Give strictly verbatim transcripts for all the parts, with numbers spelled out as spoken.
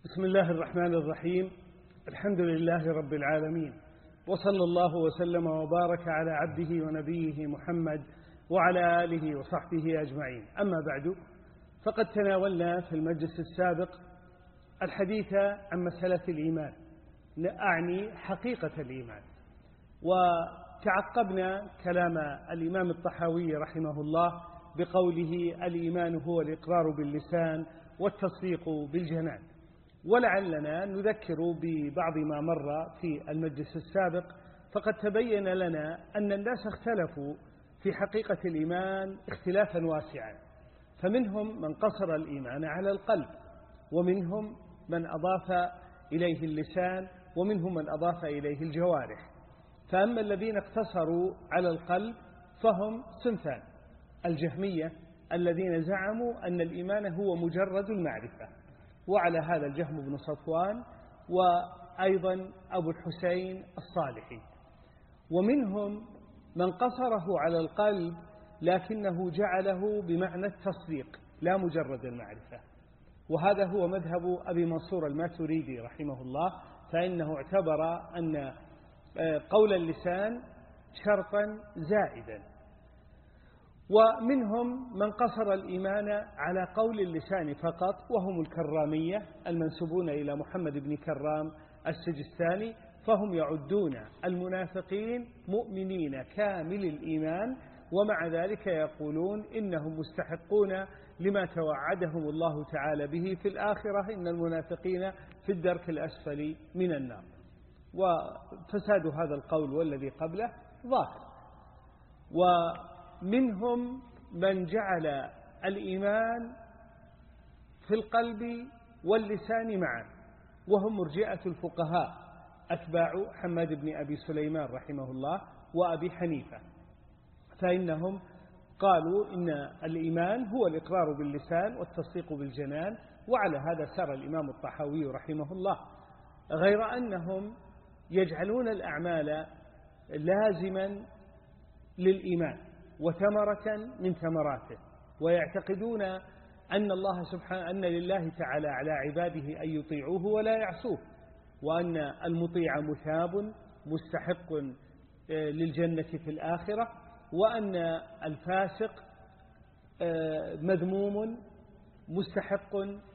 بسم الله الرحمن الرحيم. الحمد لله رب العالمين، وصلى الله وسلم وبارك على عبده ونبيه محمد وعلى آله وصحبه أجمعين. أما بعد، فقد تناولنا في المجلس السابق الحديث عن مسألة الإيمان، أعني حقيقة الإيمان، وتعقبنا كلام الإمام الطحاوي رحمه الله بقوله الإيمان هو الإقرار باللسان والتصديق بالجنان. ولعلنا نذكر ببعض ما مر في المجلس السابق، فقد تبين لنا أن الناس اختلفوا في حقيقة الإيمان اختلافا واسعا، فمنهم من قصر الإيمان على القلب، ومنهم من أضاف إليه اللسان، ومنهم من أضاف إليه الجوارح. فأما الذين اقتصروا على القلب فهم صنفان: الجهمية الذين زعموا أن الإيمان هو مجرد المعرفة، وعلى هذا الجهم بن صفوان وأيضا أبو الحسين الصالحي. ومنهم من قصره على القلب لكنه جعله بمعنى التصديق لا مجرد المعرفة، وهذا هو مذهب أبي منصور الماتريدي رحمه الله، فإنه اعتبر أن قول اللسان شرطا زائدا. ومنهم من قصر الإيمان على قول اللسان فقط، وهم الكرامية المنسوبون إلى محمد بن كرام السجستاني، فهم يعدون المنافقين مؤمنين كامل الإيمان، ومع ذلك يقولون إنهم مستحقون لما توعدهم الله تعالى به في الآخرة، إن المنافقين في الدرك الأسفل من النار. وفساد هذا القول والذي قبله ظاهر. ومنهم من جعل الإيمان في القلب واللسان معا، وهم مرجئة الفقهاء أتباع حماد بن أبي سليمان رحمه الله وأبي حنيفة، فإنهم قالوا إن الإيمان هو الإقرار باللسان والتصديق بالجنان، وعلى هذا سار الإمام الطحاوي رحمه الله، غير أنهم يجعلون الأعمال لازما للإيمان وثمرة من ثمراته، ويعتقدون أن الله سبحانه أن لله تعالى على عباده أن يطيعوه ولا يعصوه، وأن المطيع مثاب مستحق للجنة في الآخرة، وأن الفاسق مذموم مستحق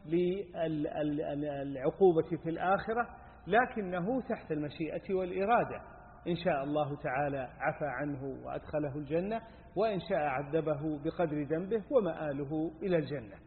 للعقوبة في الآخرة، لكنه تحت المشيئة والإرادة، إن شاء الله تعالى عفى عنه وأدخله الجنة، وإن شاء عذبه بقدر ذنبه ومآله إلى الجنة.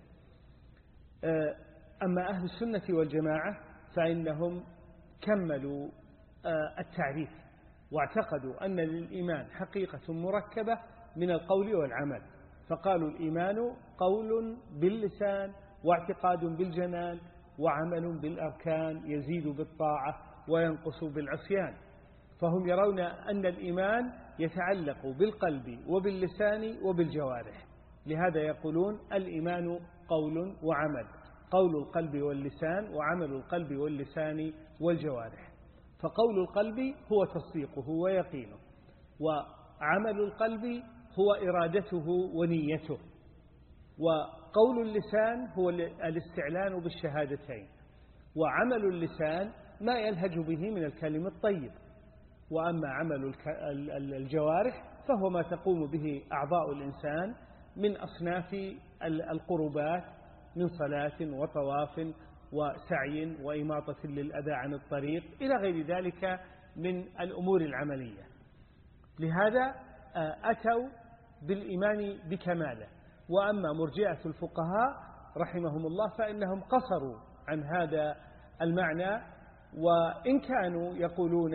أما أهل السنة والجماعة فإنهم كملوا التعريف، واعتقدوا أن للإيمان حقيقة مركبة من القول والعمل، فقالوا الإيمان قول باللسان واعتقاد بالجنان وعمل بالأركان يزيد بالطاعة وينقص بالعصيان. فهم يرون أن الإيمان يتعلق بالقلب وباللسان وبالجوارح، لهذا يقولون الإيمان قول وعمل، قول القلب واللسان وعمل القلب واللسان والجوارح. فقول القلب هو تصديقه ويقينه، وعمل القلب هو إرادته ونيته، وقول اللسان هو الاستعلان بالشهادتين، وعمل اللسان ما يلهج به من الكلم الطيب. وأما عمل الجوارح فهو ما تقوم به أعضاء الإنسان من أصناف القربات، من صلاة وطواف وسعي وإماطة للأذى عن الطريق إلى غير ذلك من الأمور العملية. لهذا أتوا بالإيمان بكماله. وأما مرجئة الفقهاء رحمهم الله فإنهم قصروا عن هذا المعنى، وإن كانوا يقولون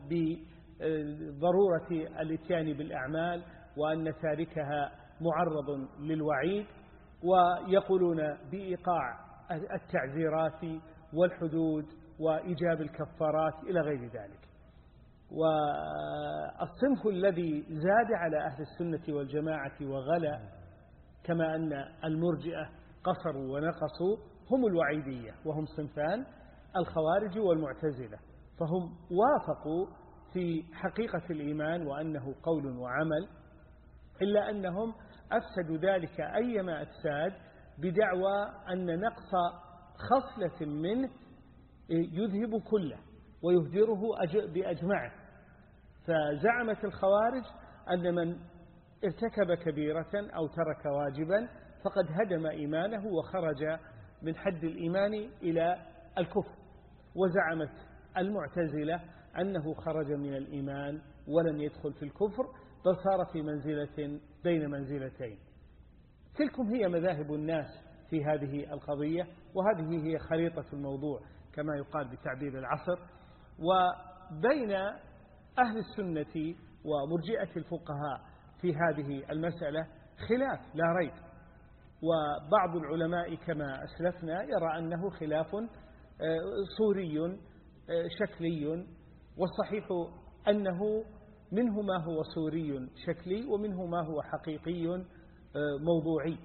بضرورة الاتيان بالأعمال وأن تاركها معرض للوعيد، ويقولون بإيقاع التعزيرات والحدود وإيجاب الكفارات إلى غير ذلك. والصنف الذي زاد على أهل السنة والجماعة وغلا كما أن المرجئة قصروا ونقصوا هم الوعيدية، وهم صنفان: الخوارج والمعتزلة، فهم وافقوا في حقيقة الإيمان وأنه قول وعمل، إلا أنهم أفسدوا ذلك أيما أفساد بدعوى أن نقص خصلة منه يذهب كله ويهدره بأجمعه. فزعمت الخوارج أن من ارتكب كبيرة أو ترك واجبا فقد هدم إيمانه وخرج من حد الإيمان إلى الكفر. وزعمت المعتزلة أنه خرج من الإيمان ولم يدخل في الكفر، بل صار في منزلة بين منزلتين. تلكم هي مذاهب الناس في هذه القضية، وهذه هي خريطة الموضوع كما يقال بتعبير العصر. وبين أهل السنة ومرجئة الفقهاء في هذه المسألة خلاف لا ريب، وبعض العلماء كما أسلفنا يرى أنه خلاف صوري شكلي، والصحيح أنه منه ما هو صوري شكلي ومنه ما هو حقيقي موضوعي.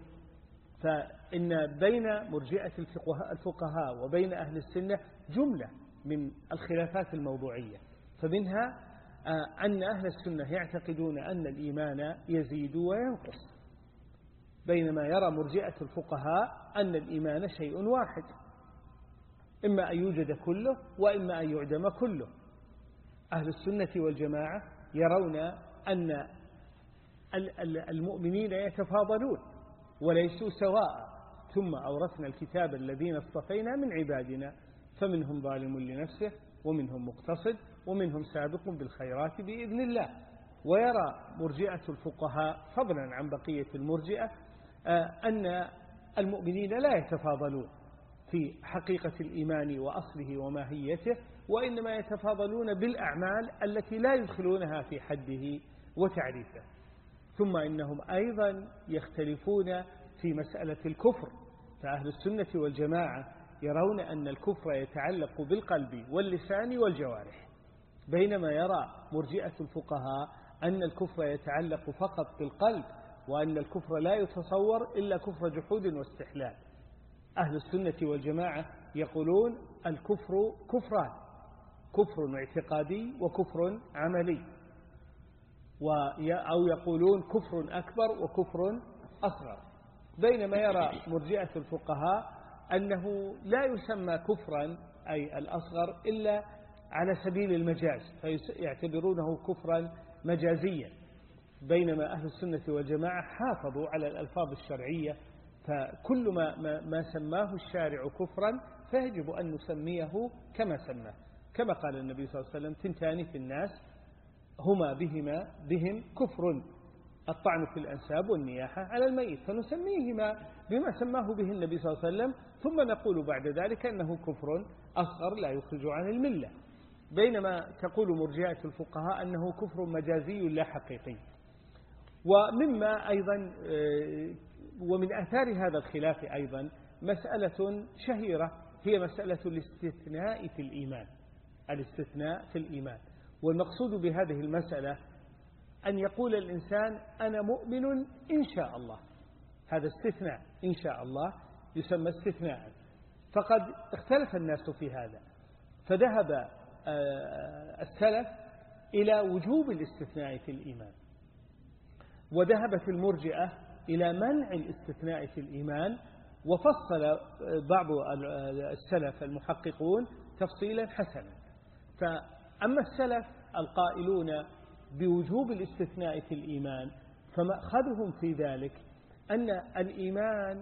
فإن بين مرجئة الفقهاء وبين أهل السنة جملة من الخلافات الموضوعية، فمنها أن أهل السنة يعتقدون أن الإيمان يزيد وينقص، بينما يرى مرجئة الفقهاء أن الإيمان شيء واحد، إما أن يوجد كله وإما أن يعدم كله. أهل السنة والجماعة يرون أن المؤمنين يتفاضلون وليسوا سواء، ثم أورثنا الكتاب الذين اصطفينا من عبادنا فمنهم ظالم لنفسه ومنهم مقتصد ومنهم سابق بالخيرات بإذن الله. ويرى مرجئة الفقهاء فضلا عن بقية المرجئة أن المؤمنين لا يتفاضلون في حقيقة الإيمان وأصله وماهيته، وإنما يتفاضلون بالأعمال التي لا يدخلونها في حده وتعريفه. ثم إنهم أيضا يختلفون في مسألة الكفر، فأهل السنة والجماعة يرون أن الكفر يتعلق بالقلب واللسان والجوارح، بينما يرى مرجئة الفقهاء أن الكفر يتعلق فقط بالقلب، وأن الكفر لا يتصور إلا كفر جحود واستحلال. أهل السنة والجماعة يقولون الكفر كفران، كفر اعتقادي وكفر عملي، أو يقولون كفر أكبر وكفر أصغر، بينما يرى مرجئة الفقهاء أنه لا يسمى كفرا أي الأصغر إلا على سبيل المجاز، فيعتبرونه كفرا مجازيا، بينما أهل السنة والجماعة حافظوا على الألفاظ الشرعية، فكل ما, ما, ما سماه الشارع كفرا فيجب أن نسميه كما سماه، كما قال النبي صلى الله عليه وسلم: تنتان في الناس هما بهما بهم كفر، الطعن في الأنساب والنياحة على الميت، فنسميهما بما سماه به النبي صلى الله عليه وسلم، ثم نقول بعد ذلك أنه كفر أصغر لا يخرج عن الملة، بينما تقول مرجئة الفقهاء أنه كفر مجازي لا حقيقي. ومما أيضا ومن آثار هذا الخلاف أيضا مسألة شهيرة هي مسألة الاستثناء في الإيمان، الاستثناء في الإيمان. والمقصود بهذه المسألة أن يقول الإنسان أنا مؤمن إن شاء الله، هذا استثناء، إن شاء الله يسمى استثناء. فقد اختلف الناس في هذا، فذهب السلف إلى وجوب الاستثناء في الإيمان، وذهبت المرجئة إلى منع الاستثناء في الإيمان. وفصل بعض السلف المحققون تفصيلا حسنا. فأما السلف القائلون بوجوب الاستثناء في الإيمان فمأخذهم في ذلك أن الإيمان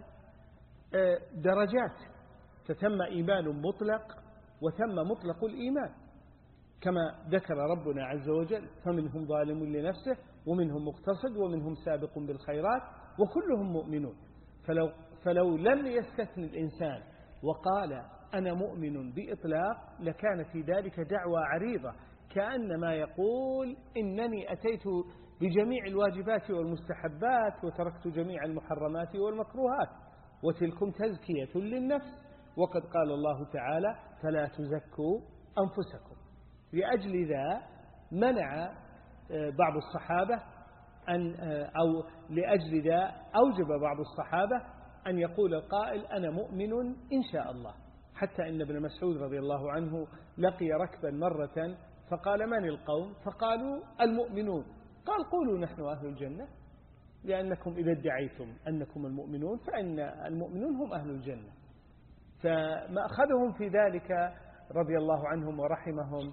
درجات، فتم إيمان مطلق وتم مطلق الإيمان، كما ذكر ربنا عز وجل: فمنهم ظالم لنفسه ومنهم مقتصد ومنهم سابق بالخيرات وكلهم مؤمنون. فلو, فلو لم يستثن الإنسان وقال أنا مؤمن بإطلاق لكان في ذلك دعوى عريضة، كأنما يقول إنني أتيت بجميع الواجبات والمستحبات وتركت جميع المحرمات والمكروهات، وتلكم تزكية للنفس، وقد قال الله تعالى: فلا تزكوا أنفسكم. لأجل ذا منع بعض الصحابة أن أو لأجل ذا أوجب بعض الصحابة أن يقول القائل أنا مؤمن إن شاء الله، حتى إن ابن مسعود رضي الله عنه لقي ركبا مرة فقال: من القوم؟ فقالوا: المؤمنون. قال: قولوا نحن أهل الجنة، لأنكم إذا ادعيتم أنكم المؤمنون فإن المؤمنون هم أهل الجنة. فمأخذهم في ذلك رضي الله عنهم ورحمهم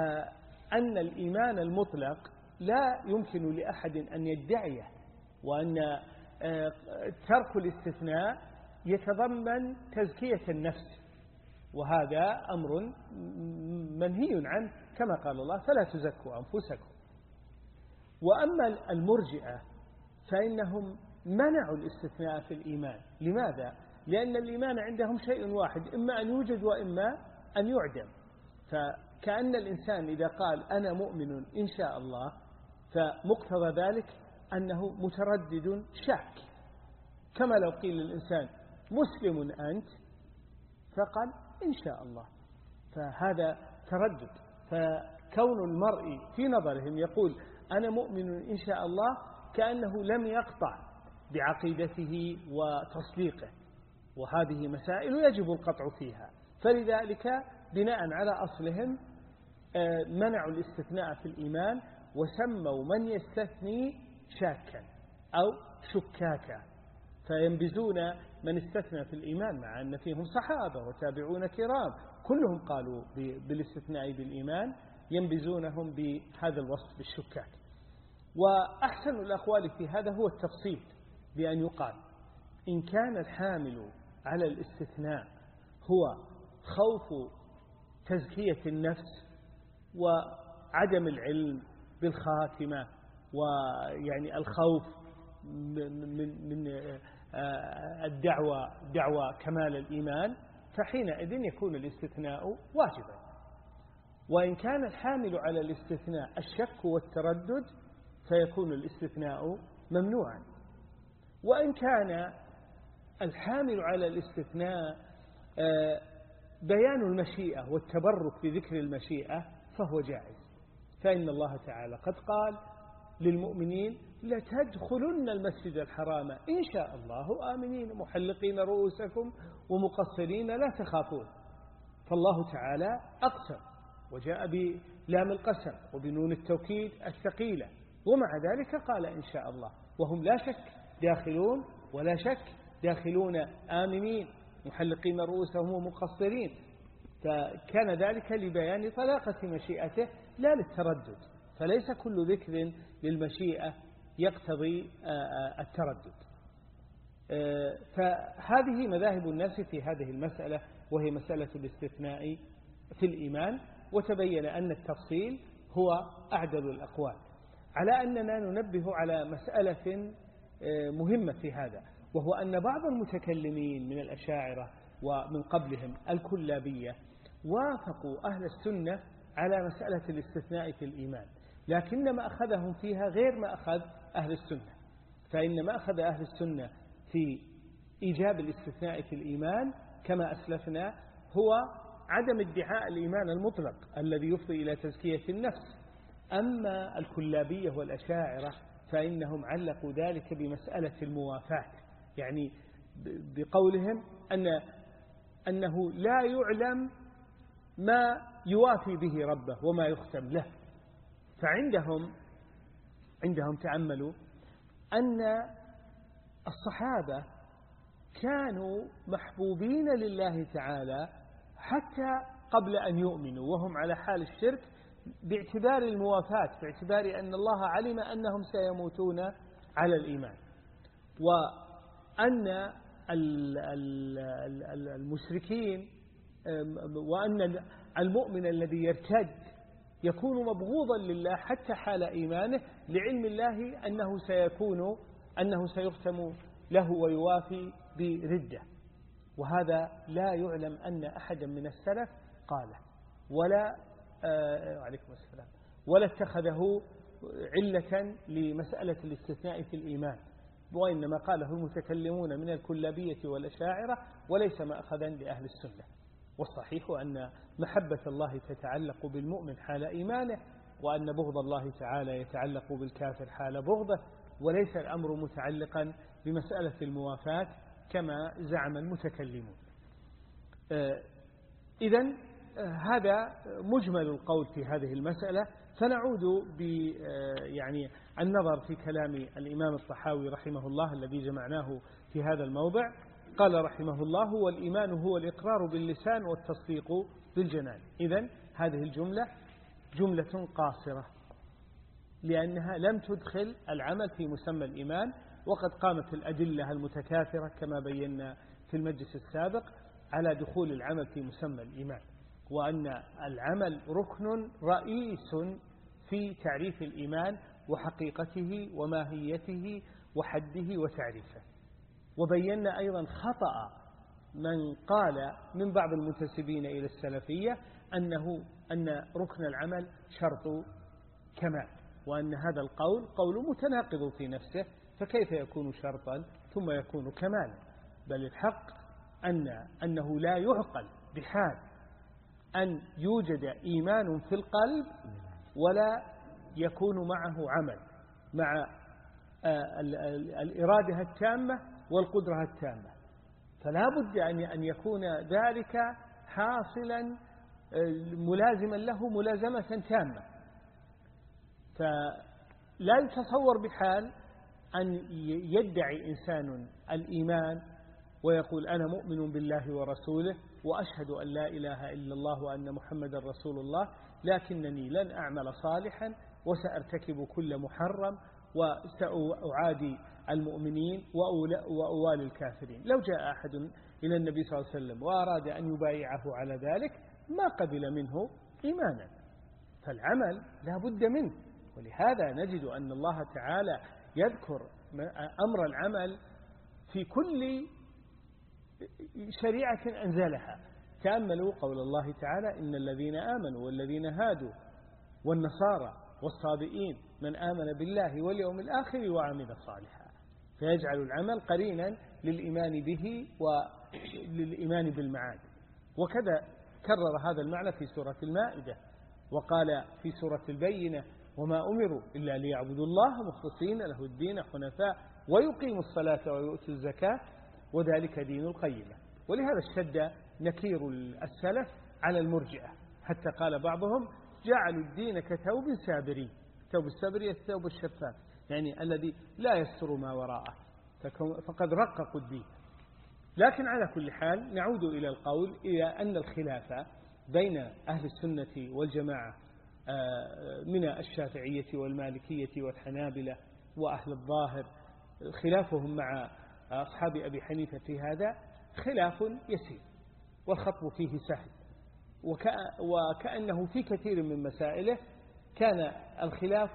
أن الإيمان المطلق لا يمكن لأحد أن يدعيه، وأن ترك الاستثناء يتضمن تزكية النفس، وهذا أمر منهي عنه كما قال الله فلا تزكوا أنفسكم. وأما المرجئة فإنهم منعوا الاستثناء في الإيمان. لماذا؟ لأن الإيمان عندهم شيء واحد، إما أن يوجد وإما أن يعدم. فكأن الإنسان إذا قال أنا مؤمن إن شاء الله فمقتضى ذلك أنه متردد شاك، كما لو قيل للإنسان مسلم أنت فقال إن شاء الله، فهذا تردد. فكون المرء في نظرهم يقول أنا مؤمن إن شاء الله كأنه لم يقطع بعقيدته وتصديقه، وهذه مسائل يجب القطع فيها. فلذلك بناء على أصلهم منعوا الاستثناء في الإيمان، وسموا من يستثني شاكا أو شكاكا، فينبزون من استثنى في الإيمان، مع أن فيهم صحابة وتابعون كرام كلهم قالوا بالاستثناء بالإيمان، ينبزونهم بهذا الوصف بالشكاك. وأحسن الأقوال في هذا هو التفصيل، بأن يقال إن كان الحامل على الاستثناء هو خوف تزكية النفس وعدم العلم بالخاتمة، ويعني الخوف من من الدعوة دعوة كمال الإيمان، فحينئذ يكون الاستثناء واجبا. وإن كان الحامل على الاستثناء الشك والتردد فيكون الاستثناء ممنوعا. وإن كان الحامل على الاستثناء بيان المشيئة والتبرك بذكر المشيئة فهو جائز، فإن الله تعالى قد قال للمؤمنين لتدخلن المسجد الحرام إن شاء الله آمنين محلقين رؤوسكم ومقصرين لا تخافون. فالله تعالى أقسم وجاء بلام القسم وبنون التوكيد الثقيلة، ومع ذلك قال إن شاء الله، وهم لا شك داخلون ولا شك داخلون آمنين محلقين رؤوسهم ومقصرين. فكان ذلك لبيان طلاقة مشيئته لا للتردد، فليس كل ذكر للمشيئة يقتضي التردد. فهذه مذاهب الناس في هذه المسألة، وهي مسألة الاستثناء في الإيمان. وتبين أن التفصيل هو أعدل الأقوال، على أننا ننبه على مسألة مهمة في هذا، وهو أن بعض المتكلمين من الأشاعرة ومن قبلهم الكلابية وافقوا أهل السنة على مسألة الاستثناء في الإيمان، لكن ما أخذهم فيها غير ما أخذ أهل السنة. فإن ما أخذ أهل السنة في إيجاب الاستثناء في الإيمان كما أسلفنا هو عدم ادعاء الإيمان المطلق الذي يفضي إلى تزكية النفس. أما الكلابية والأشاعرة فإنهم علقوا ذلك بمسألة الموافاة، يعني بقولهم أن أنه لا يعلم ما يوافي به ربه وما يختم له. فعندهم عندهم تأملوا أن الصحابة كانوا محبوبين لله تعالى حتى قبل أن يؤمنوا وهم على حال الشرك، باعتبار الموافاة، باعتبار أن الله علم أنهم سيموتون على الإيمان، وأن المشركين وأن المؤمن الذي يرتد يكون مبغوضا لله حتى حال إيمانه، لعلم الله أنه سيكون أنه سيختم له ويوافي بردة. وهذا لا يعلم أن أحدا من السلف قاله ولا آه عليكم السلام ولا اتخذه علة لمسألة الاستثناء في الإيمان، وإنما قاله المتكلمون من الكلابية والأشاعرة وليس مأخذا لأهل السنة. والصحيح أن محبة الله تتعلق بالمؤمن حال إيمانه، وأن بغض الله تعالى يتعلق بالكافر حال بغضه، وليس الأمر متعلقا بمسألة الموافاة كما زعم المتكلمون. إذن هذا مجمل القول في هذه المسألة. فنعود ب يعني النظر في كلام الإمام الطحاوي رحمه الله الذي جمعناه في هذا الموضع، قال رحمه الله: والإيمان هو الإقرار باللسان والتصديق بالجنان. إذن هذه الجملة جملة قاصرة، لأنها لم تدخل العمل في مسمى الإيمان، وقد قامت الأدلة المتكاثرة كما بينا في المجلس السابق على دخول العمل في مسمى الإيمان، وأن العمل ركن رئيس في تعريف الإيمان وحقيقته وماهيته وحده وتعريفه. وبينا أيضا خطأ من قال من بعض المنتسبين إلى السلفية أنه أن ركن العمل شرط كمال، وأن هذا القول قول متناقض في نفسه، فكيف يكون شرطا ثم يكون كمالا؟ بل الحق أن أنه لا يعقل بحال أن يوجد إيمان في القلب ولا يكون معه عمل، مع الإرادة التامة والقدرة التامة، فلا بد أن يكون ذلك حاصلا ملازما له ملازمة تامة. فلا يتصور بحال أن يدعي إنسان الإيمان ويقول: أنا مؤمن بالله ورسوله وأشهد أن لا إله إلا الله وأن محمد رسول الله، لكنني لن أعمل صالحا وسأرتكب كل محرم وسأعادي المؤمنين وأوالي الكافرين. لو جاء أحد إلى النبي صلى الله عليه وسلم وأراد أن يبايعه على ذلك ما قبل منه إيمانا، فالعمل لا بد منه. ولهذا نجد أن الله تعالى يذكر أمر العمل في كل شريعة أنزلها. تأملوا قول الله تعالى: إن الذين آمنوا والذين هادوا والنصارى والصابئين من آمن بالله واليوم الآخر وعمل صالحا، فيجعل العمل قرينا للإيمان به وللإيمان بالمعاد. وكذا كرر هذا المعنى في سورة المائدة، وقال في سورة البينة: وما أمروا إلا ليعبدوا الله مخلصين له الدين حنفاء ويقيموا الصلاة ويؤتوا الزكاة وذلك دين القيمة. ولهذا اشتد نكير السلف على المرجئة، حتى قال بعضهم: جعلوا الدين كثوب سابري. ثوب السابري الثوب الشفاف، يعني الذي لا يستر ما وراءه، فقد رققوا الدين. لكن على كل حال نعود إلى القول إلى أن الخلاف بين أهل السنة والجماعة من الشافعية والمالكية والحنابلة وأهل الظاهر، خلافهم مع أصحاب أبي حنيفة في هذا خلاف يسير والخطب فيه سهل، وكأنه في كثير من مسائله كان الخلاف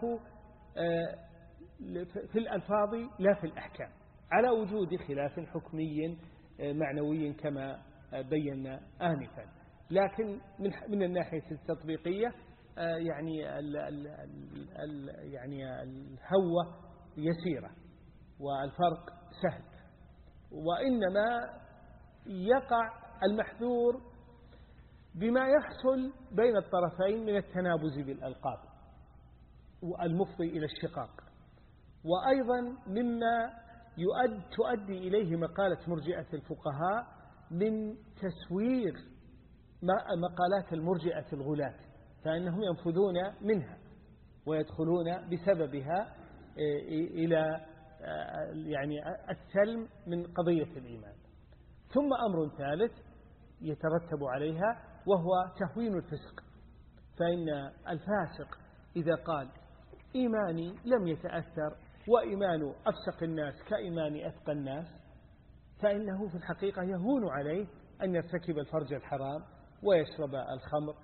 في الألفاظ لا في الأحكام، على وجود خلاف حكمي معنوي كما بينا آنفا. لكن من الناحية التطبيقية يعني ال ال ال يعني الهوة يسيرة والفرق سهل، وإنما يقع المحذور بما يحصل بين الطرفين من التنابز بالألقاب والمفضي إلى الشقاق، وأيضا مما يؤد تؤدي إليه مقالة مرجئة الفقهاء من تسوير مقالات المرجئة الغلاة، فإنهم ينفذون منها ويدخلون بسببها إلى يعني السلم من قضية الإيمان. ثم أمر ثالث يترتب عليها وهو تهوين الفسق، فإن الفاسق إذا قال إيماني لم يتأثر وإيمان أفسق الناس كإيمان أتقى الناس، فإنه في الحقيقة يهون عليه أن يرتكب الفرج الحرام ويشرب الخمر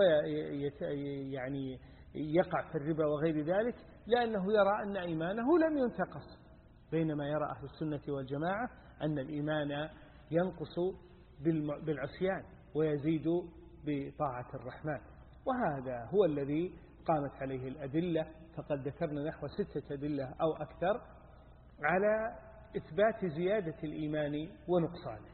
ويعني يقع في الربا وغير ذلك، لأنه يرى أن إيمانه لم ينتقص، بينما يرى أهل السنة والجماعة أن الإيمان ينقص بالعصيان ويزيد بطاعة الرحمن. وهذا هو الذي قامت عليه الأدلة، فقد ذكرنا نحو ستة أدلة أو أكثر على إثبات زيادة الإيمان ونقصانه.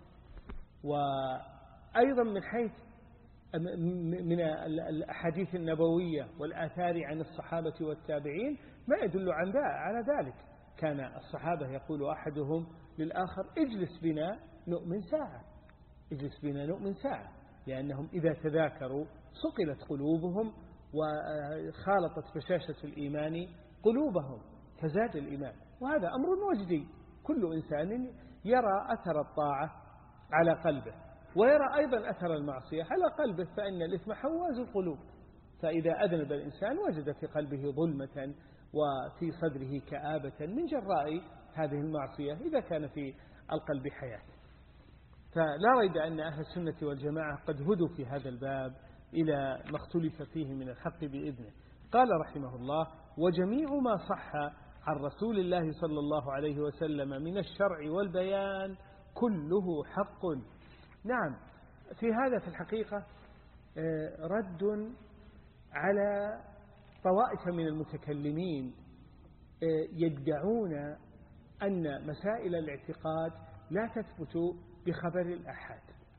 وأيضا من حيث من الأحاديث النبوية والآثار عن الصحابة والتابعين ما يدل على ذلك. كان الصحابة يقول أحدهم للآخر: اجلس بنا نؤمن ساعة، اجلس بنا نؤمن ساعة، لأنهم إذا تذاكروا صقلت قلوبهم وخالطت بشاشة الإيمان قلوبهم فزاد الإيمان. وهذا أمر وجدي، كل إنسان يرى أثر الطاعة على قلبه، ويرى أيضا أثر المعصية على قلبه، فإن الإثم حواز القلوب. فإذا أذنب الإنسان وجد في قلبه ظلمة وفي صدره كآبة من جراء هذه المعصية إذا كان في القلب حياة. فلا ريب أن أهل السنة والجماعة قد هدوا في هذا الباب إلى ما اختلف فيه من الحق بإذنه. قال رحمه الله: وجميع ما صح عن رسول الله صلى الله عليه وسلم من الشرع والبيان كله حق. نعم، في هذا في الحقيقة رد على طوائف من المتكلمين يدعون أن مسائل الاعتقاد لا تثبت بخبر الآحاد.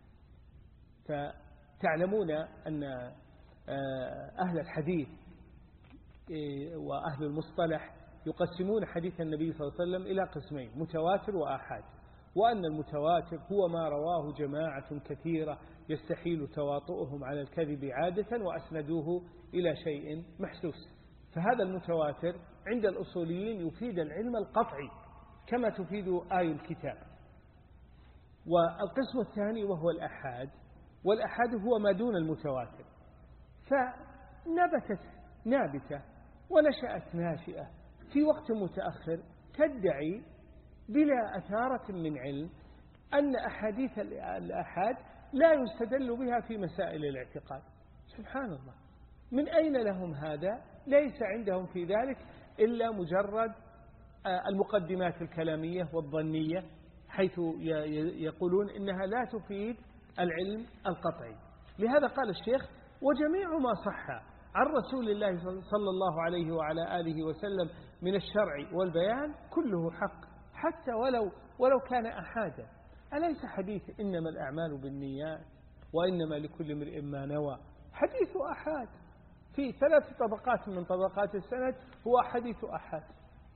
فتعلمون أن أهل الحديث وأهل المصطلح يقسمون حديث النبي صلى الله عليه وسلم إلى قسمين: متواتر وآحاد، وأن المتواتر هو ما رواه جماعة كثيرة يستحيل تواطؤهم على الكذب عادة وأسندوه إلى شيء محسوس. فهذا المتواتر عند الأصوليين يفيد العلم القطعي كما تفيد آي الكتاب. والقسم الثاني وهو الآحاد، والآحاد هو ما دون المتواتر، فنبتت نابتة ونشأت ناشئة في وقت متأخر تدعي بلا أثارة من علم أن أحاديث الآحاد لا يستدل بها في مسائل الاعتقاد. سبحان الله، من أين لهم هذا؟ ليس عندهم في ذلك إلا مجرد المقدمات الكلامية والظنية، حيث يقولون إنها لا تفيد العلم القطعي. لهذا قال الشيخ: وجميع ما صح عن رسول الله صلى الله عليه وعلى آله وسلم من الشرع والبيان كله حق، حتى ولو ولو كان أحادا. أليس حديث إنما الأعمال بالنيات وإنما لكل امرئ ما نوى حديث أحاد في ثلاث طبقات من طبقات السند، هو حديث أحاد.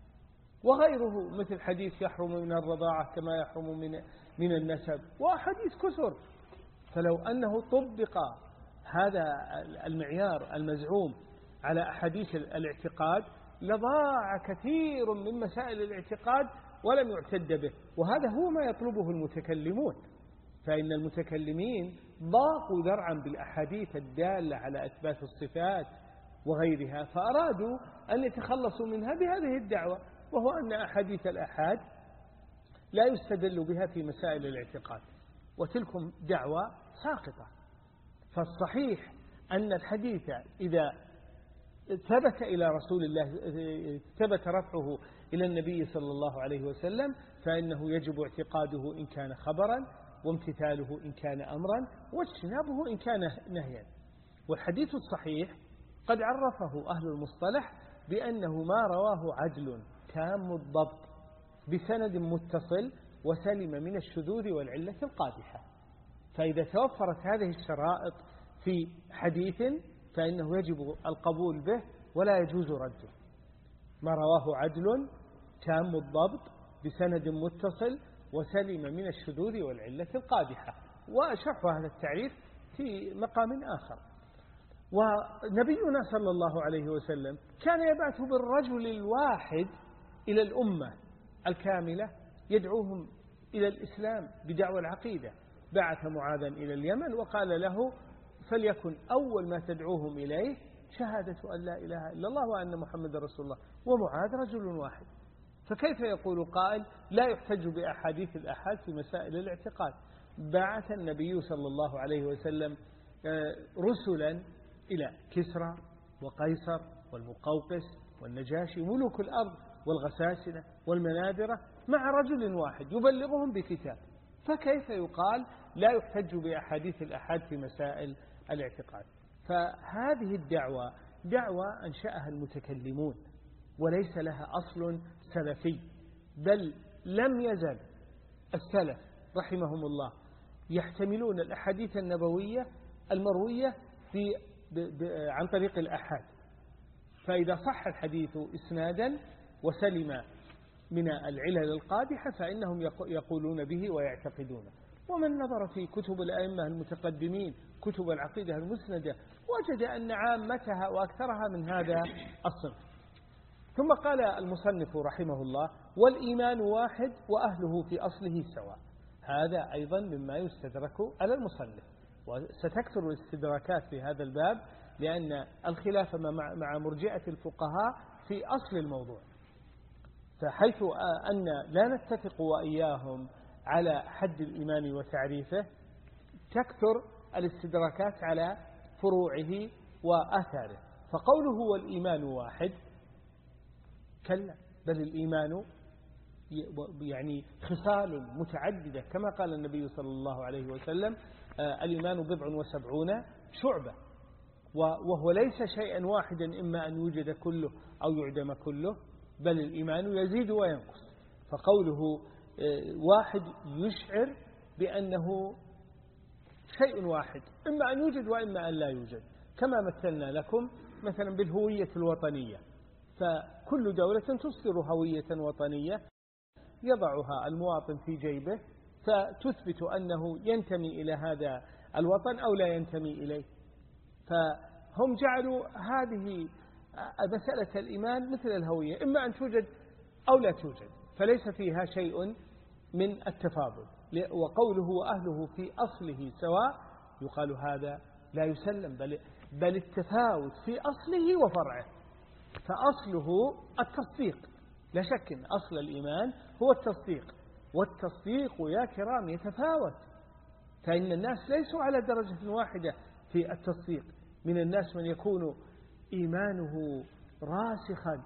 وغيره مثل حديث يحرم من الرضاعة كما يحرم من من النسب، وأحاديث كثر. فلو أنه طبق هذا المعيار المزعوم على أحاديث الاعتقاد لضاع كثير من مسائل الاعتقاد ولم يعتد به. وهذا هو ما يطلبه المتكلمون، فإن المتكلمين ضاقوا ذرعا بالأحاديث الدالة على إثبات الصفات وغيرها، فأرادوا أن يتخلصوا منها بهذه الدعوة، وهو أن أحاديث الآحاد لا يستدل بها في مسائل الاعتقاد، وتلكم دعوة ساقطة. فالصحيح أن الحديث إذا ثبت إلى رسول الله، ثبت رفعه إلى النبي صلى الله عليه وسلم، فإنه يجب اعتقاده إن كان خبرا، وامتثاله إن كان أمرا، واجتنابه إن كان نهيا. والحديث الصحيح قد عرفه أهل المصطلح بأنه ما رواه عدل تام الضبط بسند متصل وسلم من الشذوذ والعلة القادحة. فإذا توفرت هذه الشرائط في حديث فإنه يجب القبول به ولا يجوز رده. ما رواه عدل تام الضبط بسند متصل وسلم من الشذوذ والعلة القادحة. وأشرح هذا التعريف في مقام آخر. ونبينا صلى الله عليه وسلم كان يبعث بالرجل الواحد إلى الأمة الكاملة يدعوهم إلى الإسلام بدعوى العقيدة. بعث معاذا إلى اليمن وقال له: فليكن أول ما تدعوهم إليه شهادة أن لا إله إلا الله وأن محمد رسول الله. ومعاذ رجل واحد، فكيف يقول قائل لا يحتج بأحاديث الآحاد في مسائل الاعتقاد؟ بعث النبي صلى الله عليه وسلم رسلا إلى كسرى وقيصر والمقوقس والنجاشي ملوك الأرض والغساسنة والمنابرة مع رجل واحد يبلغهم بكتاب، فكيف يقال لا يحتج بأحاديث الآحاد في مسائل الاعتقاد؟ فهذه الدعوة دعوة أنشأها المتكلمون وليس لها أصل سلفي، بل لم يزل السلف رحمهم الله يحتملون الأحاديث النبوية المروية في ب ب عن طريق الآحاد. فإذا صح الحديث إسنادا وسلم من العلل القادحة فإنهم يقولون به ويعتقدونه. ومن نظر في كتب الأئمة المتقدمين كتب العقيدة المسندة وجد أن عامتها وأكثرها من هذا الصنف. ثم قال المصنف رحمه الله: والإيمان واحد وأهله في أصله سواء. هذا أيضا مما يستدرك على المصنف، وستكثر الاستدراكات في هذا الباب، لأن الخلاف مع مرجئة الفقهاء في أصل الموضوع، فحيث أن لا نتفق وإياهم على حد الإيمان وتعريفه، تكثر الاستدراكات على فروعه وآثاره. فقوله والإيمان واحد، كلا، بل الإيمان يعني خصال متعددة، كما قال النبي صلى الله عليه وسلم: الإيمان بضع وسبعون شعبة، وهو ليس شيئا واحدا إما أن يوجد كله أو يعدم كله، بل الإيمان يزيد وينقص. فقوله واحد يشعر بأنه شيء واحد، إما أن يوجد وإما أن لا يوجد، كما مثلنا لكم مثلا بالهوية الوطنية، فكل دولة تصدر هوية وطنية يضعها المواطن في جيبه، فتثبت أنه ينتمي إلى هذا الوطن أو لا ينتمي إليه. فهم جعلوا هذه مسألة الإيمان مثل الهوية، إما أن توجد أو لا توجد، فليس فيها شيء من التفاضل. وقوله وأهله في أصله سواء، يقال هذا لا يسلم، بل, بل التفاوت في أصله وفرعه. فأصله التصديق، لا شك أن أصل الإيمان هو التصديق، والتصديق يا كرام يتفاوت، فإن الناس ليسوا على درجة واحدة في التصديق. من الناس من يكون إيمانه راسخا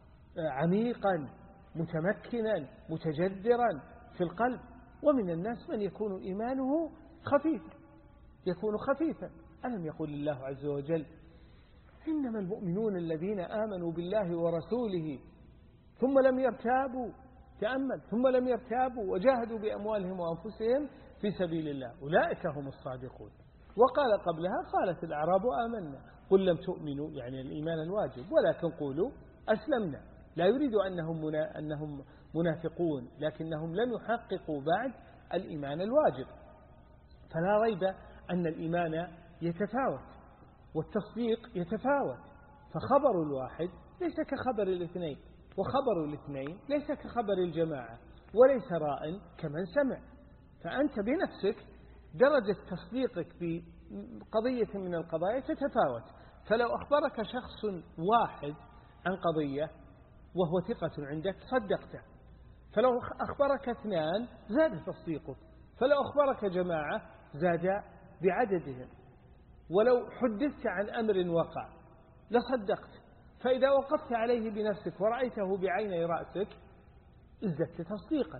عميقا متمكنا متجذرا في القلب، ومن الناس من يكون إيمانه خفيفا يكون خفيفا. ألم يقول الله عز وجل: إنما المؤمنون الذين آمنوا بالله ورسوله ثم لم يرتابوا، تأمل، ثم لم يرتابوا وجاهدوا بأموالهم وأنفسهم في سبيل الله أولئك هم الصادقون. وقال قبلها: قالت الأعراب آمنا قل لم تؤمنوا، يعني الإيمان الواجب، ولكن قولوا أسلمنا. لا يريد أنهم منا أنهم منافقون، لكنهم لم يحققوا بعد الإيمان الواجب. فلا ريب أن الإيمان يتفاوت والتصديق يتفاوت، فخبر الواحد ليس كخبر الاثنين، وخبر الاثنين ليس كخبر الجماعة، وليس راء كمن سمع. فأنت بنفسك درجة تصديقك بقضية من القضايا تتفاوت. فلو أخبرك شخص واحد عن قضية وهو ثقة عندك صدقته، فلو أخبرك اثنان زاد تصديقك، فلو أخبرك جماعة زاد بعددهم. ولو حدثت عن أمر وقع لصدقت، فإذا وقفت عليه بنفسك ورأيته بعيني رأسك ازددت تصديقا.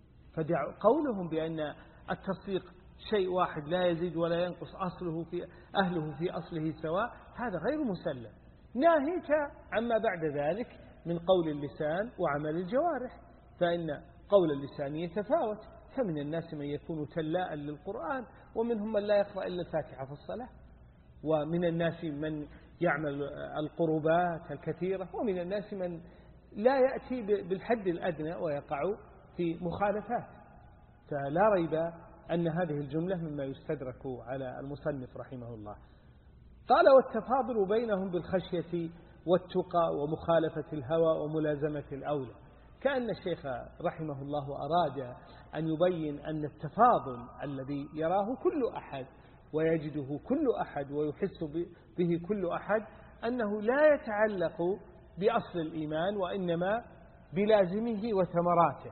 فقولهم بأن التصديق شيء واحد لا يزيد ولا ينقص، أصله في أهله في أصله سواء، هذا غير مسلم. ناهيك عما بعد ذلك من قول اللسان وعمل الجوارح، فإن قول اللسان يتفاوت، فمن الناس من يكون تلاء للقرآن، ومنهم من لا يقرأ إلا الفاتحة في الصلاة، ومن الناس من يعمل القربات الكثيرة، ومن الناس من لا يأتي بالحد الأدنى ويقع في مخالفات. فلا ريب أن هذه الجملة مما يستدرك على المصنف رحمه الله. قال: والتفاضل بينهم بالخشية والتقى ومخالفة الهوى وملازمة الأولى. كأن الشيخ رحمه الله أراد أن يبين أن التفاضل الذي يراه كل أحد ويجده كل أحد ويحس به كل أحد أنه لا يتعلق بأصل الإيمان، وإنما بلازمه وثمراته.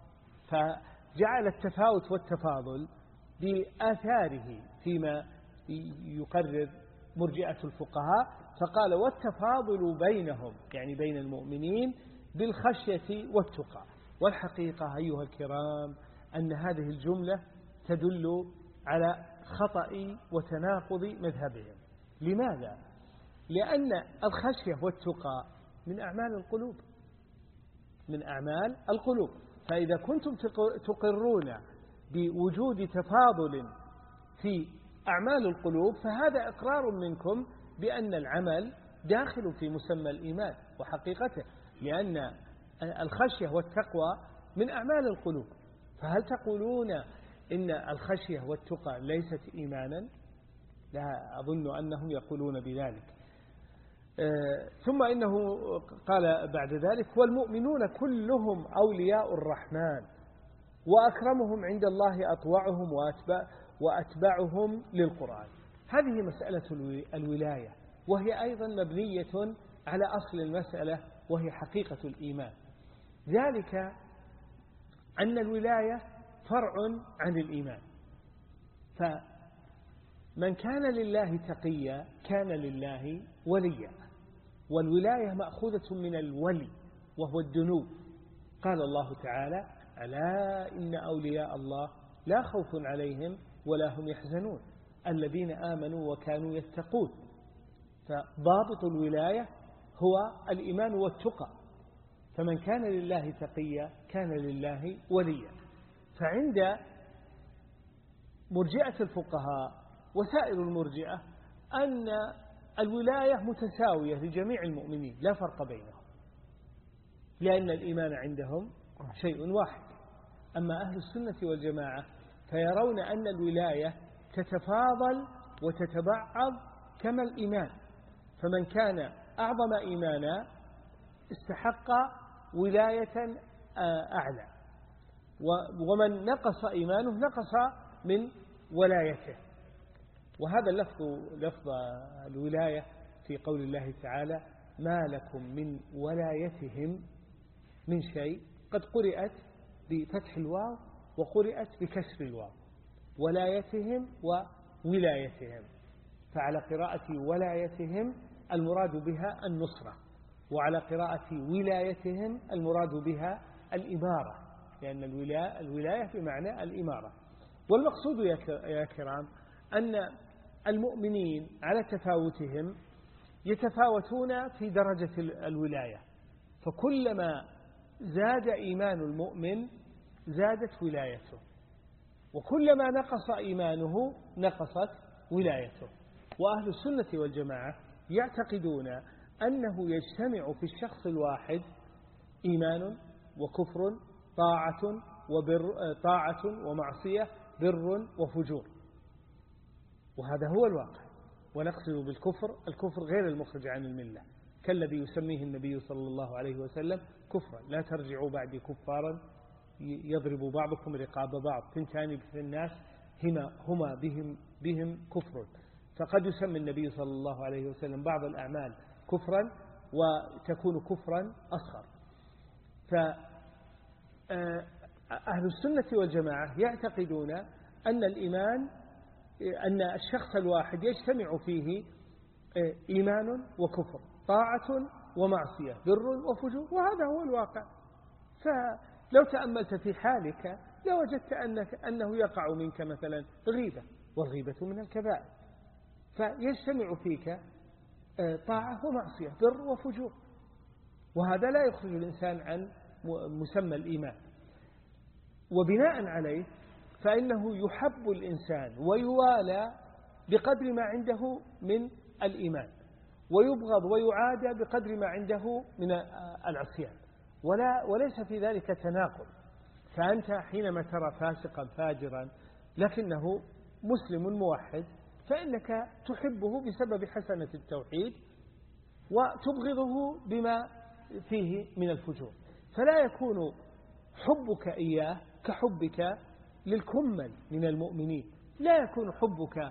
فجعل التفاوت والتفاضل بآثاره فيما يقرر مرجئة الفقهاء، فقال: والتفاضل بينهم، يعني بين المؤمنين، بالخشية والتقى. والحقيقة أيها الكرام أن هذه الجملة تدل على خطأ وتناقض مذهبهم. لماذا؟ لأن الخشية والتقى من أعمال القلوب، من أعمال القلوب. فإذا كنتم تقرون بوجود تفاضل في أعمال القلوب، فهذا إقرار منكم بأن العمل داخل في مسمى الإيمان وحقيقته، لأن الخشية والتقوى من أعمال القلوب. فهل تقولون إن الخشية والتقى ليست إيمانا؟ لا أظن أنهم يقولون بذلك. ثم إنه قال بعد ذلك والمؤمنون كلهم أولياء الرحمن وأكرمهم عند الله أطوعهم وأتبع وأتبعهم للقرآن. هذه مسألة الولاية، وهي أيضا مبنية على أصل المسألة وهي حقيقة الإيمان، ذلك أن الولاية فرع عن الإيمان. فمن كان لله تقيا كان لله وليا، والولاية مأخوذة من الولي وهو الدنو. قال الله تعالى ألا إن أولياء الله لا خوف عليهم ولا هم يحزنون الذين آمنوا وكانوا يتقون. فضابط الولاية هو الإيمان والتقى، فمن كان لله تقيا كان لله وليا. فعند مرجئة الفقهاء وسائر المرجئة أن الولاية متساوية لجميع المؤمنين لا فرق بينهم، لأن الإيمان عندهم شيء واحد. أما أهل السنة والجماعة فيرون أن الولاية تتفاضل وتتبعض كما الإيمان، فمن كان أعظم إيمانا استحق ولاية أعلى، ومن نقص إيمانه نقص من ولايته. وهذا اللفظ لفظ الولاية في قول الله تعالى ما لكم من ولايتهم من شيء، قد قرأت بفتح الواو وقرأت بكسر الواو، ولايتهم وولايتهم. فعلى قراءة ولايتهم المراد بها النصرة، وعلى قراءة ولايتهم المراد بها الإمارة، لأن الولاية بمعنى الإمارة. والمقصود يا كرام أن المؤمنين على تفاوتهم يتفاوتون في درجة الولاية، فكلما زاد إيمان المؤمن زادت ولايته، وكلما نقص إيمانه نقصت ولايته. وأهل السنة والجماعة يعتقدون أنه يجتمع في الشخص الواحد إيمان وكفر، طاعة وبر، طاعة ومعصية، بر وفجور، وهذا هو الواقع. ونقصد بالكفر الكفر غير المخرج عن الملة، كالذي يسميه النبي صلى الله عليه وسلم كفرا لا ترجعوا بعدي كفارا يضرب بعضكم رقاب بعض ثنتان في الناس هما بهم بهم كفر. فقد يسمي النبي صلى الله عليه وسلم بعض الأعمال كفرا وتكون كفرا أصغر. فأهل السنة والجماعة يعتقدون أن الإيمان أن الشخص الواحد يجتمع فيه إيمان وكفر، طاعة ومعصية، بر وفجور، وهذا هو الواقع. فلو تأملت في حالك لوجدت أنك أنه يقع منك مثلا غيبة، والغيبة من الكبائر، فيجتمع فيك طاعة ومعصية، بر وفجور، وهذا لا يخرج الإنسان عن مسمى الإيمان. وبناء عليه فإنه يحب الإنسان ويوالى بقدر ما عنده من الإيمان، ويبغض ويعادى بقدر ما عنده من العصيان، ولا وليس في ذلك تناقض. فأنت حينما ترى فاسقا فاجرا لكنه مسلم موحد فإنك تحبه بسبب حسنة التوحيد وتبغضه بما فيه من الفجور. فلا يكون حبك إياه كحبك للكمل من المؤمنين، لا يكون حبك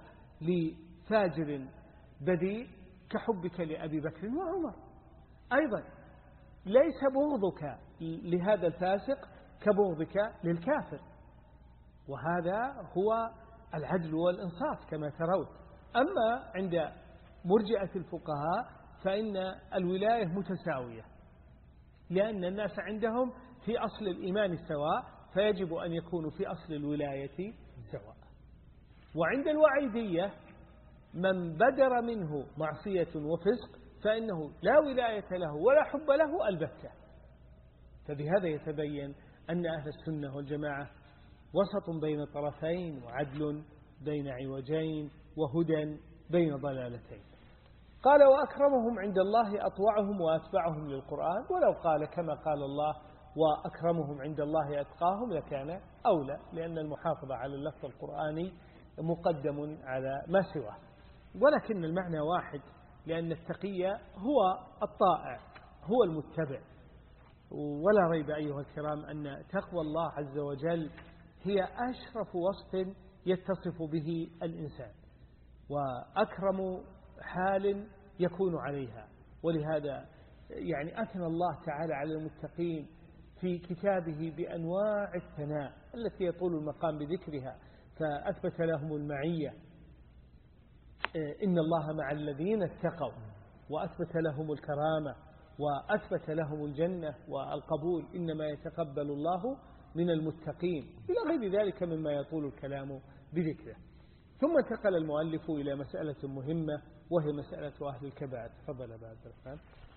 لفاجر بديء كحبك لأبي بكر وعمر. أيضا ليس بغضك لهذا الفاسق كبغضك للكافر، وهذا هو العدل والإنصاف كما ترون. أما عند مرجئة الفقهاء فإن الولاية متساوية، لأن الناس عندهم في أصل الإيمان سواء، فيجب أن يكونوا في أصل الولاية سواء. وعند الوعيدية من بدر منه معصية وفسق فإنه لا ولاية له ولا حب له البتة. فبهذا يتبين أن أهل السنة والجماعة وسط بين طرفين، وعدل بين عوجين، وهدى بين ضلالتين. قال وأكرمهم عند الله أطوعهم وأتبعهم للقرآن، ولو قال كما قال الله وأكرمهم عند الله أتقاهم لكان أولى، لأن المحافظة على اللفظ القرآني مقدم على ما سواه. ولكن المعنى واحد، لأن التقي هو الطائع هو المتبع. ولا ريب أيها الكرام أن تقوى الله عز وجل هي أشرف وصف يتصف به الإنسان وأكرم حال يكون عليها. ولهذا يعني أثنى الله تعالى على المتقين في كتابه بأنواع الثناء التي يطول المقام بذكرها، فأثبت لهم المعية، إن الله مع الذين اتقوا، وأثبت لهم الكرامة، وأثبت لهم الجنة والقبول، إنما يتقبل الله من المتقين، إلى غير ذلك مما يطول الكلام بذكره. ثم انتقل المؤلف إلى مسألة مهمة وهي مسألة أهل الكبائر. تفضل أبا عبد الرحمن.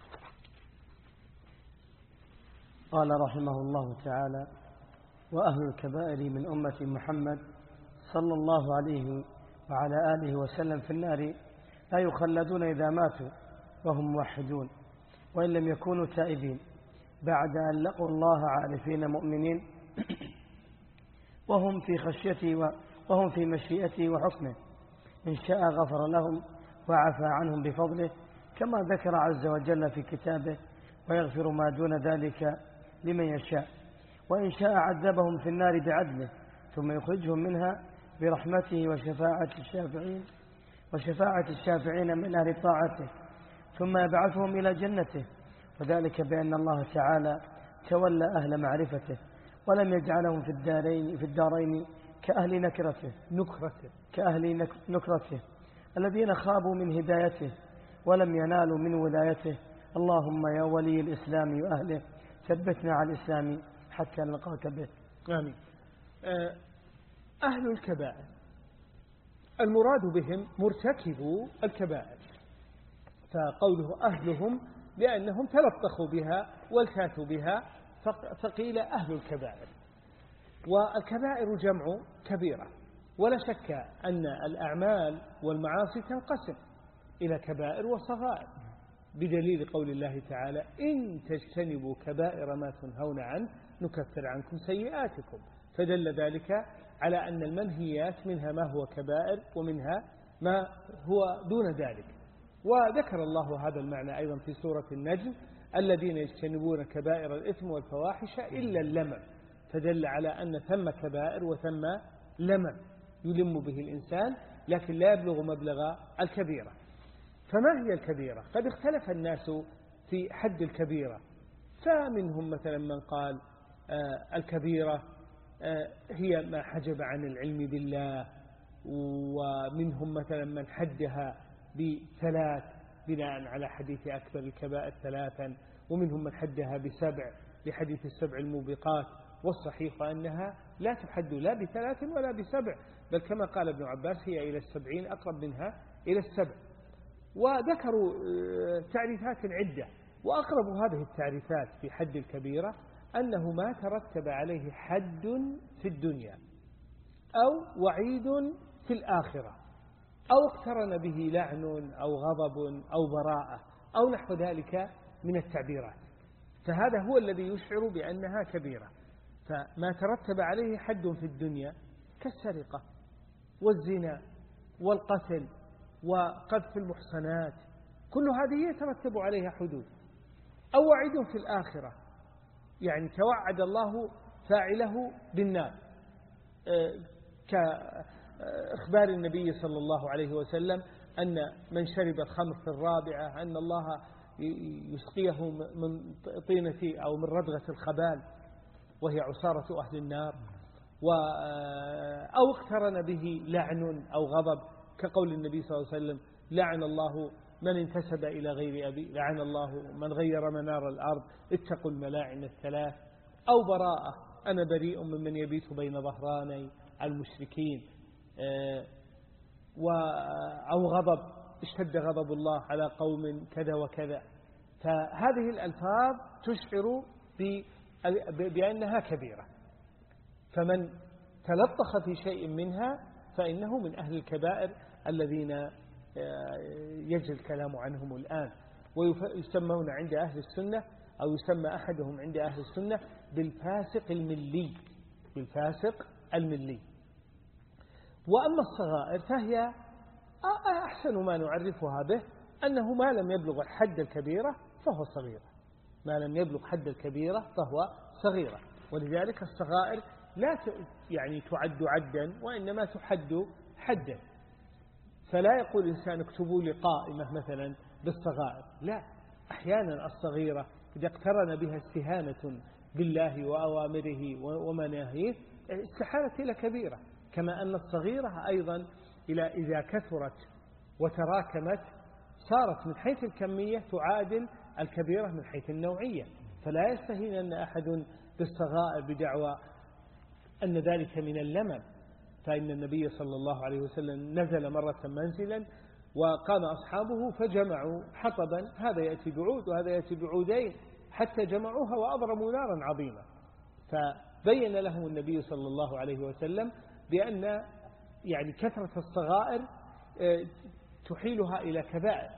قال رحمه الله تعالى: وأهل الكبائر من أمة محمد صلى الله عليه وعلى آله وسلم في النار لا يخلدون إذا ماتوا وهم موحدون وإن لم يكونوا تائبين بعد أن لقوا الله عارفين مؤمنين وهم في خشيته وهم في مشيئته وحكمه، إن شاء غفر لهم وعفى عنهم بفضله كما ذكر عز وجل في كتابه: ويغفر ما دون ذلك لمن يشاء، وإن شاء عذبهم في النار بعدله ثم يخرجهم منها برحمته وشفاعة الشافعين وشفاعة الشافعين من أهل طاعته، ثم يبعثهم إلى جنته، وذلك بأن الله تعالى تولى أهل معرفته ولم يجعلهم في الدارين في الدارين كأهل نكرته نكرته كأهل نكرته الذين خابوا من هدايته ولم ينالوا من ولايته. اللهم يا ولي الإسلام وأهله ثبتنا على الإسلام حتى نلقاك به. آمين. أهل الكبائر المراد بهم مرتكبوا الكبائر، فقوله أهلهم لأنهم تلطخوا بها والتاتوا بها فقيل أهل الكبائر. والكبائر جمع كبيرة، ولا شك أن الأعمال والمعاصي تنقسم إلى كبائر وصغائر، بدليل قول الله تعالى: إن تجتنبوا كبائر ما تنهون عنه نكفر عنكم سيئاتكم. فدل ذلك على أن المنهيات منها ما هو كبائر ومنها ما هو دون ذلك. وذكر الله هذا المعنى أيضا في سورة النجم: الذين يجتنبون كبائر الإثم والفواحش إلا اللمم. فدل على أن ثم كبائر وثم لمم يلم به الإنسان لكن لا يبلغ مبلغ الكبيرة. فما هي الكبيرة؟ قد اختلف الناس في حد الكبيرة، فمنهم مثلا من قال آه الكبيرة آه هي ما حجب عن العلم بالله، ومنهم مثلا من حدها بثلاث بناء على حديث أكبر الكبائر ثلاثا، ومنهم من حدها بسبع لحديث السبع الموبقات. والصحيح أنها لا تحد لا بثلاث ولا بسبع، بل كما قال ابن عباس هي إلى السبعين أقرب منها إلى السبع. وذكروا تعريفات عدة، وأقرب هذه التعريفات في حد الكبيرة أنه ما ترتب عليه حد في الدنيا أو وعيد في الآخرة أو اقترن به لعن أو غضب أو براءة أو نحو ذلك من التعبيرات، فهذا هو الذي يشعر بأنها كبيرة. فما ترتب عليه حد في الدنيا كالسرقة والزنا والقتل وقذف المحصنات، كل هذه يترتب عليها حدود. أو وعيد في الآخرة، يعني توعد الله فاعله بالنار، كإخبار النبي صلى الله عليه وسلم أن من شرب الخمر في الرابعة أن الله يسقيه من طينة أو من ردغة الخبال وهي عصارة أهل النار. أو اقترن به لعن أو غضب، كقول النبي صلى الله عليه وسلم: لعن الله من انتسب إلى غير أبي، لعن الله من غير منار الأرض، اتقوا الملاعن الثلاث. أو براءة: أنا بريء ممن يبيت بين ظهراني المشركين. أو غضب: اشتد غضب الله على قوم كذا وكذا. فهذه الألفاظ تشعر بأنها كبيرة، فمن تلطخ في شيء منها فإنه من أهل الكبائر الذين يجري الكلام عنهم الآن، ويسمون عند أهل السنة أو يسمى أحدهم عند أهل السنة بالفاسق الملي بالفاسق الملي. وأما الصغائر فهي أحسن ما نعرفها به أنه ما لم يبلغ حد الكبيرة فهو صغيرة، ما لم يبلغ حد الكبيرة فهو صغيرة. ولذلك الصغائر لا يعني تعد عدا، وإنما تحد حدا. فلا يقول الإنسان اكتبوا لي قائمة مثلا بالصغائر، لا، أحيانا الصغيرة إذا اقترن بها استهانة بالله وأوامره ومناهيه استحالت إلى كبيرة، كما أن الصغيرة أيضا إلى إذا كثرت وتراكمت صارت من حيث الكمية تعادل الكبيرة من حيث النوعية. فلا يستهين أحد بالصغائر بدعوى أن ذلك من اللمم. فإن النبي صلى الله عليه وسلم نزل مرة منزلا وقام أصحابه فجمعوا حطبا، هذا يأتي بعود وهذا يأتي بعودين، حتى جمعوها وأضرموا نارا عظيمة. فبين لهم النبي صلى الله عليه وسلم بأن يعني كثرة الصغائر تحيلها إلى كبائر،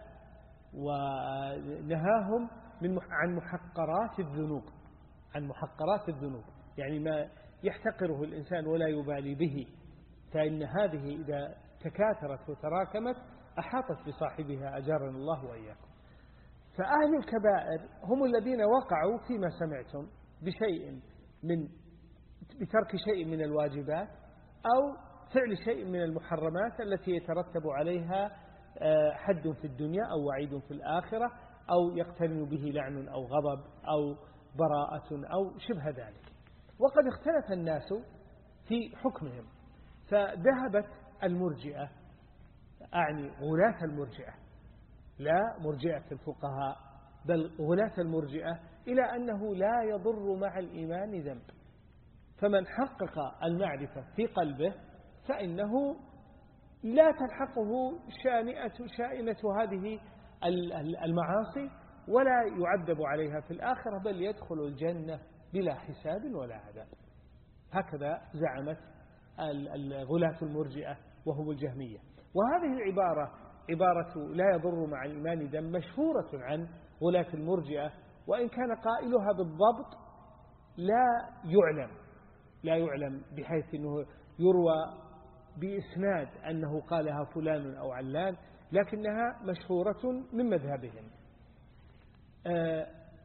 ونهاهم من عن محقرات الذنوب، عن محقرات الذنوب، يعني ما يحتقره الإنسان ولا يبالي به، فإن هذه إذا تكاثرت وتراكمت أحاطت بصاحبها أجارنا الله وإياكم. فأهل الكبائر هم الذين وقعوا فيما سمعتم بشيء من بترك شيء من الواجبات أو فعل شيء من المحرمات التي يترتب عليها حد في الدنيا أو وعيد في الآخرة، أو يقترن به لعن أو غضب أو براءة أو شبه ذلك. وقد اختلف الناس في حكمهم، فذهبت المرجئة، أعني غلاة المرجئة، لا مرجئة الفقهاء بل غلاة المرجئة، إلى أنه لا يضر مع الإيمان ذنب. فمن حقق المعرفة في قلبه فإنه لا تلحقه شانئة شائنة هذه المعاصي ولا يعذب عليها في الآخرة، بل يدخل الجنة بلا حساب ولا عذاب. هكذا زعمت غلاة المرجئة وهم الجهمية. وهذه العبارة عبارة لا يضر مع الإيمان ذنب مشهورة عن غلاة المرجئة، وإن كان قائلها بالضبط لا يعلم لا يعلم بحيث أنه يروى بإسناد أنه قالها فلان أو علان، لكنها مشهورة من مذهبهم. أه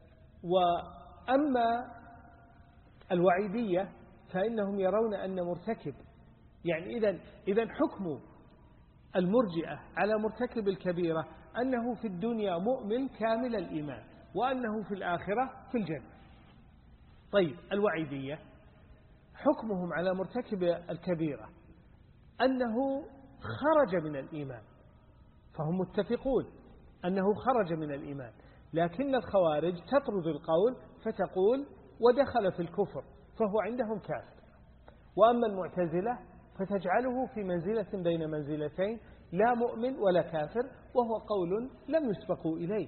وأما الوعيدية فإنهم يرون أن مرتكب، يعني إذن, إذن حكم المرجئة على مرتكب الكبيرة أنه في الدنيا مؤمن كامل الإيمان وأنه في الآخرة في الجنة. طيب الوعيدية حكمهم على مرتكب الكبيرة أنه خرج من الإيمان، فهم متفقون أنه خرج من الإيمان، لكن الخوارج تطرد القول فتقول ودخل في الكفر فهو عندهم كافر. وأما المعتزلة فتجعله في منزلة بين منزلتين، لا مؤمن ولا كافر، وهو قول لم يسبقوا إليه.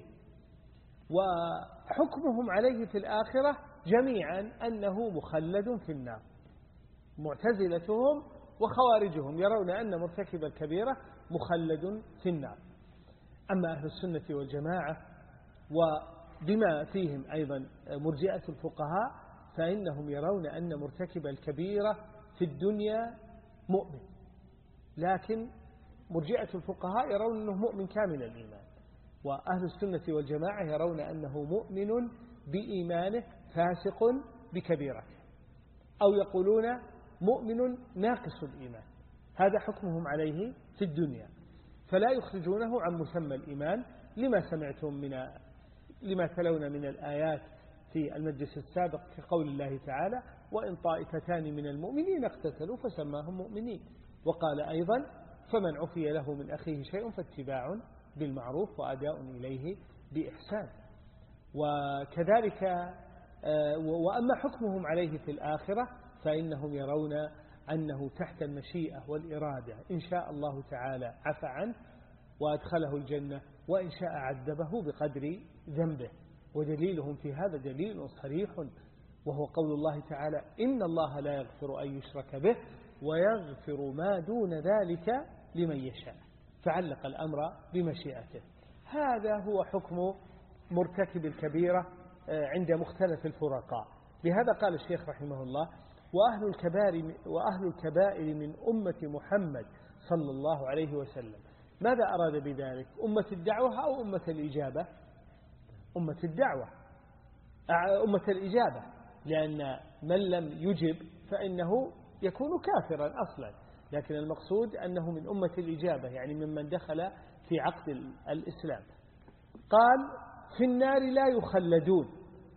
وحكمهم عليه في الآخرة جميعا أنه مخلد في النار. معتزلتهم وخوارجهم يرون أن مرتكب الكبيرة مخلد في النار. أما أهل السنة والجماعة وبما فيهم أيضا مرجئة الفقهاء فإنهم يرون أن مرتكب الكبيرة في الدنيا مؤمن، لكن مرجئة الفقهاء يرون أنه مؤمن كامل الإيمان، وأهل السنة والجماعة يرون أنه مؤمن بإيمانه فاسق بكبيرته، أو يقولون مؤمن ناقص الإيمان. هذا حكمهم عليه في الدنيا، فلا يخرجونه عن مسمى الإيمان لما سمعتم من لما تلون من الآيات في المجلس السابق كقول الله تعالى وإن طائفتان من المؤمنين اقتتلوا فسماهم مؤمنين. وقال أيضا فمن عفي له من أخيه شيء فاتباع بالمعروف وأداء إليه بإحسان. وكذلك وأما حكمهم عليه في الآخرة فإنهم يرون أنه تحت المشيئة والإرادة، إن شاء الله تعالى عفى عنه وأدخله الجنة، وإن شاء عذبه بقدر ذنبه. ودليلهم في هذا دليل صريح، وهو قول الله تعالى إن الله لا يغفر أن يشرك به ويغفر ما دون ذلك لمن يشاء، فعلق الأمر بمشيئته. هذا هو حكم مرتكب الكبيرة عند مختلف الفرقاء. لهذا قال الشيخ رحمه الله وأهل الكبائر, وأهل الكبائر من أمة محمد صلى الله عليه وسلم ماذا أراد بذلك؟ أمة الدعوة أو أمة الإجابة؟ أمة الدعوة، أمة الإجابة، لأن من لم يجب فإنه يكون كافرا أصلا، لكن المقصود أنه من أمة الإجابة، يعني ممن دخل في عقد الإسلام. قال في النار لا يخلدون،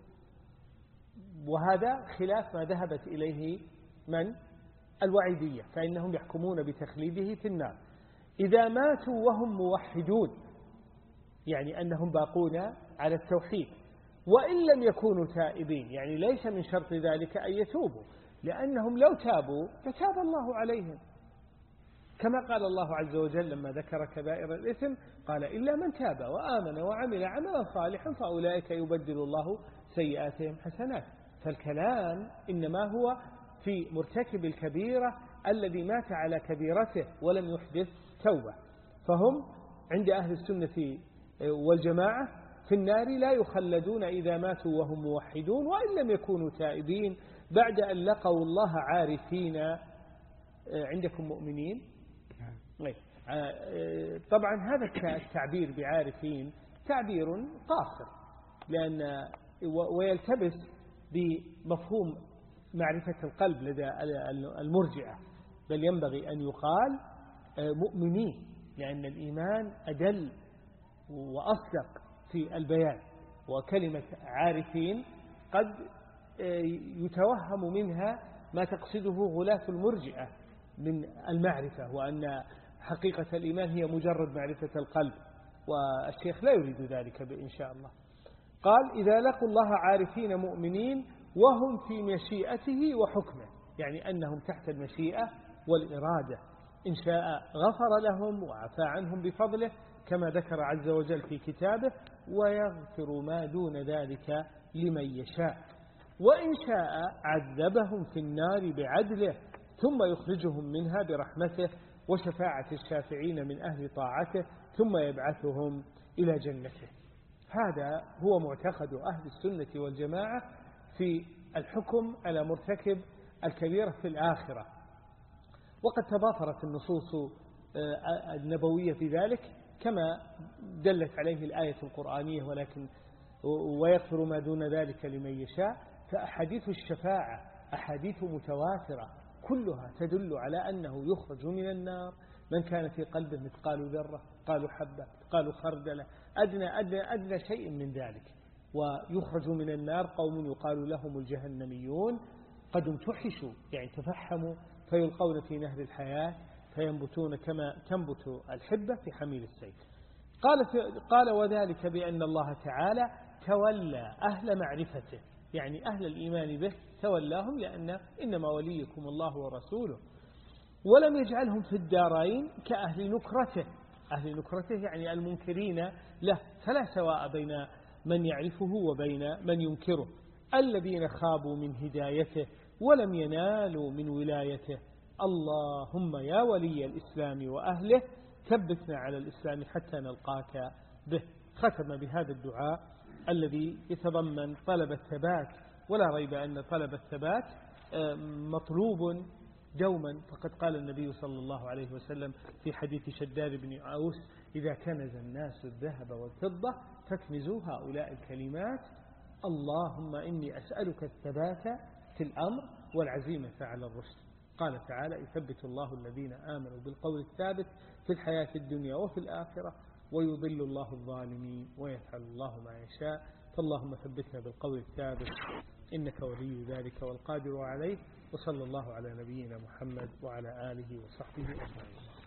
وهذا خلاف ما ذهبت إليه من الوعيدية، فإنهم يحكمون بتخليده في النار إذا ماتوا وهم موحدون، يعني أنهم باقون على التوحيد، وإن لم يكونوا تائبين، يعني ليس من شرط ذلك أن يتوبوا، لأنهم لو تابوا فتاب الله عليهم، كما قال الله عز وجل لما ذكر كبائر الإثم قال إلا من تاب وآمن وعمل عملا صالحا فأولئك يبدل الله سيئاتهم حسنات. فالكلام إنما هو في مرتكب الكبيرة الذي مات على كبيرته ولم يحدث توبة، فهم عند أهل السنة والجماعة في النار لا يخلدون إذا ماتوا وهم موحدون وإن لم يكونوا تائبين بعد أن لقوا الله عارفين. عندكم مؤمنين؟ طبعا هذا التعبير بعارفين تعبير قاصر، لأن ويلتبس بمفهوم معرفة القلب لدى المرجئة، بل ينبغي أن يقال مؤمنين، لأن الإيمان أدل وأصدق في البيان، وكلمة عارفين قد يتوهم منها ما تقصده غلاة المرجئة من المعرفة، وأن حقيقة الإيمان هي مجرد معرفة القلب، والشيخ لا يريد ذلك إن شاء الله. قال إذا لقوا الله عارفين مؤمنين وهم في مشيئته وحكمه، يعني أنهم تحت المشيئة والإرادة، إن شاء غفر لهم وعفى عنهم بفضله كما ذكر عز وجل في كتابه، ويغفر ما دون ذلك لمن يشاء، وإن شاء عذبهم في النار بعدله ثم يخرجهم منها برحمته وشفاعة الشافعين من أهل طاعته ثم يبعثهم إلى جنته. هذا هو معتقد أهل السنة والجماعة في الحكم على مرتكب الكبيرة في الآخرة، وقد تضافرت النصوص النبوية في ذلك كما دلت عليه الآية القرآنية، ولكن ويغفر ما دون ذلك لمن يشاء. فأحاديث الشفاعة أحاديث متواترة كلها تدل على أنه يخرج من النار من كان في قلبه مثقال ذرة، قالوا حبة، قالوا خردلة، أدنى, أدنى, أدنى شيء من ذلك، ويخرج من النار قوم يقال لهم الجهنميون قد امتحشوا، يعني تفحموا فيلقون في نهر الحياة فينبتون كما تنبت الحبة في حميل السيف. قال, قال وذلك بأن الله تعالى تولى أهل معرفته، يعني أهل الإيمان به تولاهم، لأن إنما وليكم الله ورسوله، ولم يجعلهم في الدارين كأهل نكرته. أهل نكرته يعني المنكرين له، فلا سواء بين من يعرفه وبين من ينكره، الذين خابوا من هدايته ولم ينالوا من ولايته. اللهم يا ولي الإسلام وأهله ثبتنا على الإسلام حتى نلقاك به. ختم بهذا الدعاء الذي يتضمن طلب الثبات، ولا ريب أن طلب الثبات مطلوب دوما، فقد قال النبي صلى الله عليه وسلم في حديث شداد بن عوس إذا كنز الناس الذهب والفضة فاكنزوا هؤلاء الكلمات: اللهم إني أسألك الثبات في الأمر والعزيمة على الرشد. قال تعالى: يثبت الله الذين آمنوا بالقول الثابت في الحياة الدنيا وفي الآخرة ويضل الله الظالمين ويفعل الله ما يشاء. فاللهم ثبتنا بالقول الثابت إنك ولي ذلك والقادر عليه. وصلى الله على نبينا محمد وعلى آله وصحبه أجمعين.